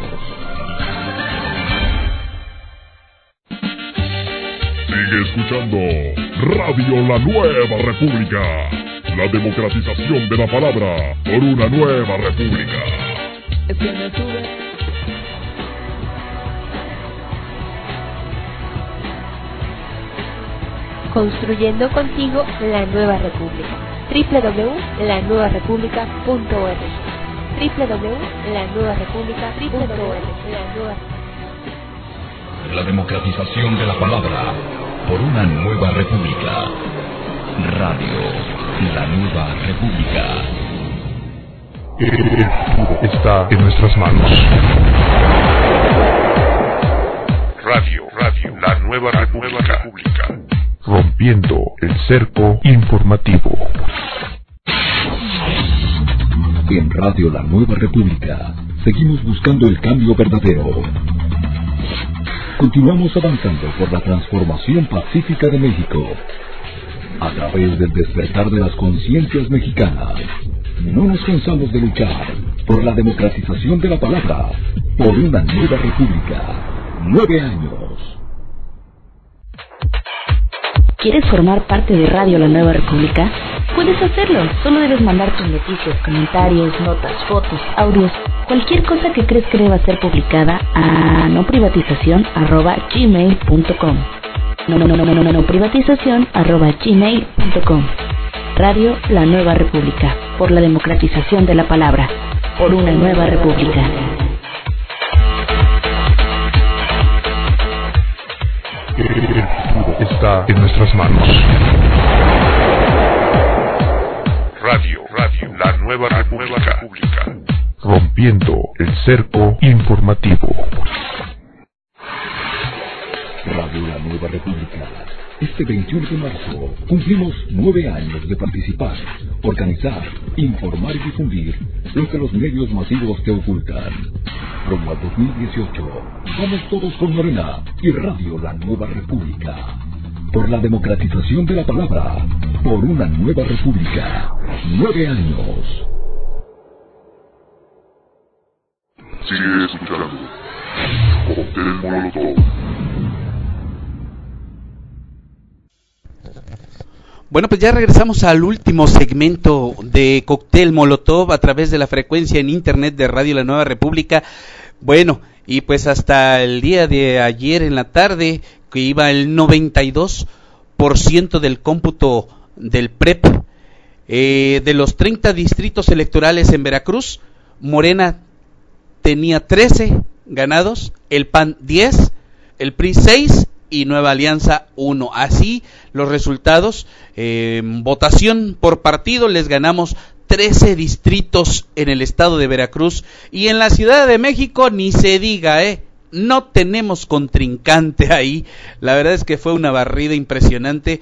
Sigue escuchando Radio La Nueva República. La democratización de la palabra por una nueva república. Es que me sube. Construyendo contigo la nueva república. www.lanuevarepublica.org www.lanuevarepublica.org La democratización de la palabra por una nueva república. Radio La Nueva República. El futuro está en nuestras manos. Radio La Nueva República. Rompiendo el cerco informativo. En Radio La Nueva República seguimos buscando el cambio verdadero. Continuamos avanzando por la transformación pacífica de México. A través del despertar de las conciencias mexicanas, no nos cansamos de luchar por la democratización de la palabra, por una nueva república. 9 años. ¿Quieres formar parte de Radio La Nueva República? Puedes hacerlo. Solo debes mandar tus noticias, comentarios, notas, fotos, audios, cualquier cosa que crees que deba ser publicada a noprivatizacion@gmail.com. noprivatizacion@gmail.com. Radio La Nueva República, por la democratización de la palabra, por una nueva república. El futuro está en nuestras manos. Radio La Nueva República. Rompiendo el cerco informativo. Radio La Nueva República. Este 21 de marzo cumplimos 9 años de participar, organizar, informar y difundir lo que los medios masivos te ocultan. Rumbo al 2018, vamos todos con Morena y Radio La Nueva República. Por la democratización de la palabra, por una nueva república. 9 años. Sigue escuchando. Cóctel Molotov. Bueno, pues ya regresamos al último segmento de Cóctel Molotov a través de la frecuencia en internet de Radio La Nueva República. Bueno, y pues hasta el día de ayer en la tarde, que iba el 92% del cómputo del PREP, de los 30 distritos electorales en Veracruz, Morena tenía 13 ganados, el PAN 10, el PRI 6 y Nueva Alianza 1. Así los resultados, votación por partido, les ganamos 13 distritos en el estado de Veracruz, y en la Ciudad de México ni se diga, no tenemos contrincante ahí. La verdad es que fue una barrida impresionante,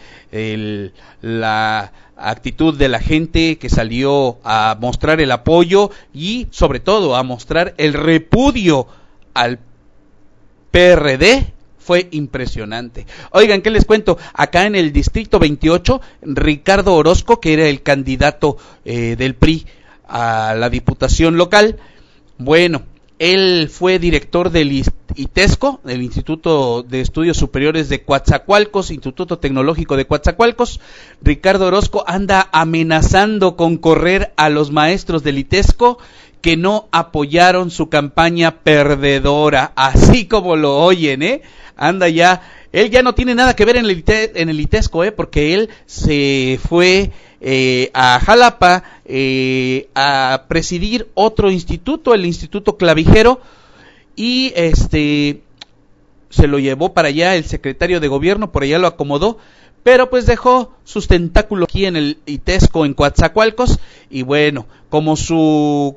la actitud de la gente que salió a mostrar el apoyo y sobre todo a mostrar el repudio al PRD. Fue impresionante. Oigan, ¿qué les cuento? Acá en el distrito 28, Ricardo Orozco, que era el candidato del PRI a la diputación local, bueno, él fue director del ITESCO, del Instituto de Estudios Superiores de Coatzacoalcos, Instituto Tecnológico de Coatzacoalcos. Ricardo Orozco anda amenazando con correr a los maestros del ITESCO que no apoyaron su campaña perdedora, así como lo oyen, anda ya, él ya no tiene nada que ver en el ITESCO, porque él se fue a Jalapa a presidir otro instituto, el Instituto Clavijero, y se lo llevó para allá el secretario de gobierno, por allá lo acomodó, pero pues dejó sus tentáculos aquí en el Itesco, en Coatzacoalcos, y bueno, como su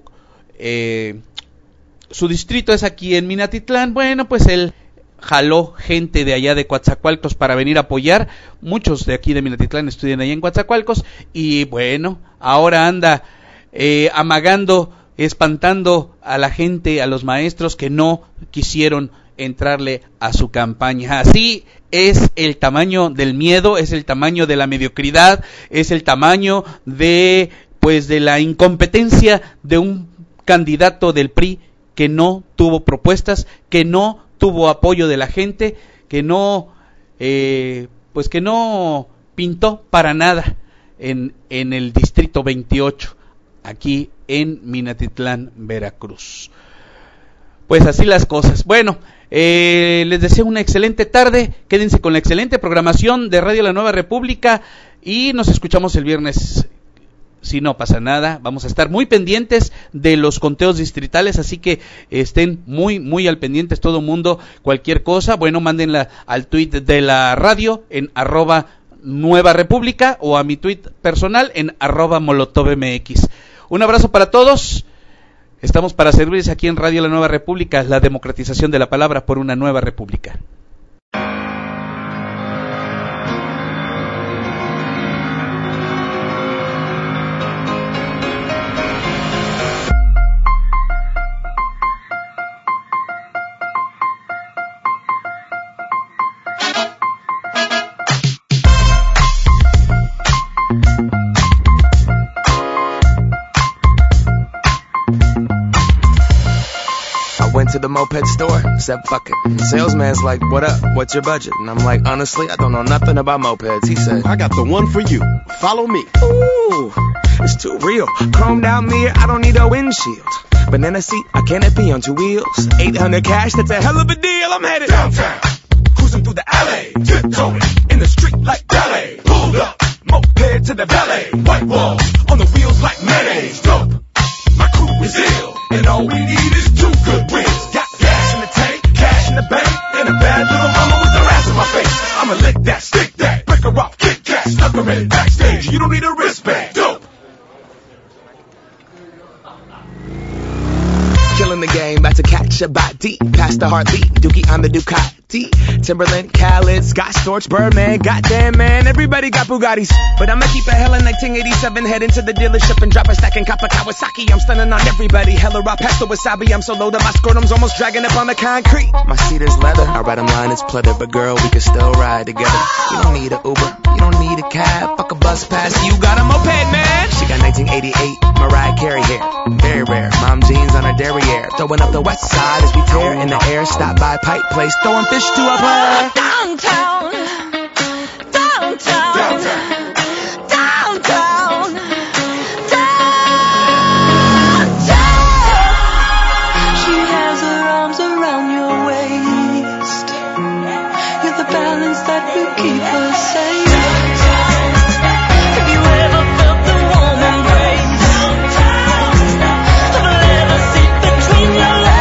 distrito es aquí en Minatitlán, bueno, pues él jaló gente de allá de Coatzacoalcos para venir a apoyar. Muchos de aquí de Minatitlán estudian allá en Coatzacoalcos, y bueno, ahora anda amagando, espantando a la gente, a los maestros que no quisieron entrarle a su campaña. Así es el tamaño del miedo, es el tamaño de la mediocridad, es el tamaño de la incompetencia de un candidato del PRI que no tuvo propuestas, que no tuvo apoyo de la gente, que no pintó para nada en el distrito 28, aquí en Minatitlán, Veracruz. Pues así las cosas. Bueno, les deseo una excelente tarde, quédense con la excelente programación de Radio La Nueva República y nos escuchamos el viernes. Si no pasa nada, vamos a estar muy pendientes de los conteos distritales, así que estén muy al pendientes todo mundo. Cualquier cosa, bueno, mándenla al tweet de la radio en @NuevaRepública o a mi tweet personal en @MolotovMX. Un abrazo para todos. Estamos para servirles aquí en Radio La Nueva República, la democratización de la palabra por una nueva república. Went to the moped store, said fuck it. Salesman's like, what up, what's your budget? And I'm like, honestly, I don't know nothing about mopeds. He said, I got the one for you, follow me. Ooh, it's too real. Chromed out mirror, I don't need a windshield. Banana seat, a canopy on two wheels. 800 cash, that's a hell of a deal. I'm headed downtown, cruising through the alley. Tiptoeing in the street like ballet. Pulled up, moped to the valet. White walls on the wheels like mayonnaise. Dope, my crew is ill, and all we need is two good wins. Got gas in the tank, cash in the bank, and a bad little mama with her ass in my face. I'ma lick that, stick that, break her off, kick that, stuck her in backstage. You don't need a wristband. Dope. Killing the game, about to catch a body. Past the heartbeat, Dookie on the Ducati. Timberland, Khaled, Scott Storch, Birdman. Goddamn, man, everybody got Bugattis. But I'ma keep a hella 1987. Head into the dealership and drop a stack and cop a Kawasaki. I'm stunning on everybody. Hella raw past the wasabi. I'm so low that my scrotum's almost dragging up on the concrete. My seat is leather. I ride them line, it's pleather. But girl, we can still ride together. You don't need a Uber. You don't need a cab. Fuck a bus pass. You got a moped, man. She got 1988 Mariah Carey hair. Very rare. Mom jeans on her derriere. Throwing up the west side as we tear in the air. Stop by Pipe Place. Throwing fish to a player. Downtown, downtown, downtown, downtown, downtown. She has her arms around your waist. You're the balance that will keep her safe. Have you ever felt the warm embrace of a leather seat between your legs?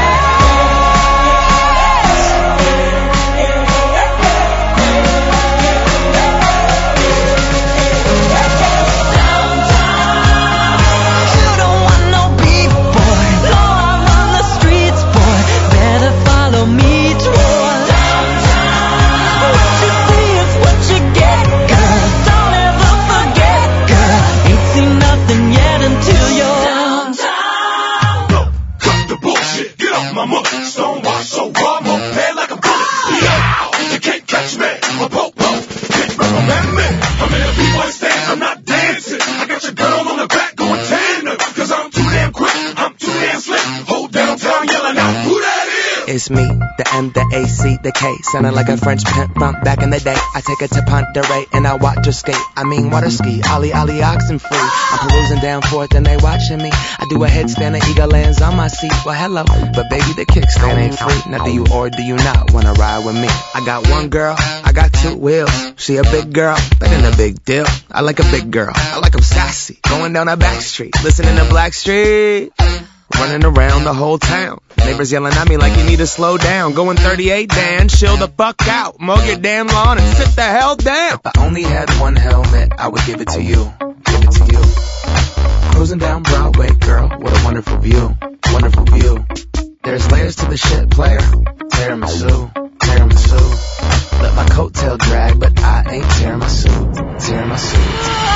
Stonewash so raw, moped like a bullet. You can't catch me. I'm a popo. Can't recommend me. I'm in a B-boy stand. I'm not dancing. I got your girl on the back going tandem. Cause I'm too damn quick. I'm too damn slick. Whole downtown yelling out, who that is? It's me, the M, the A, C, the K. Sounding like a French pimp from back in the day. I take her to Ponderay and I watch her skate. I mean water ski, ollie, oxen free. I'm perusing down Fourth and they watching me. I do a headstand and eagle lands on my seat. Well, hello, but baby, the kickstand ain't free. Now do you or do you not wanna ride with me? I got one girl, I got two wheels. She a big girl, that ain't a big deal. I like a big girl, I like 'em sassy. Going down a back street, listening to Blackstreet. running around the whole town. Neighbors yelling at me like you need to slow down. Going 38, Dan, chill the fuck out. Mow your damn lawn and sit the hell down. If I only had one helmet, I would give it to you. Give it to you. Cruising down Broadway, girl, what a wonderful view. Wonderful view. There's layers to the shit, player. Tiramisu, tiramisu. Let my coattail drag, but I ain't tearing my suit. Tearing my suit.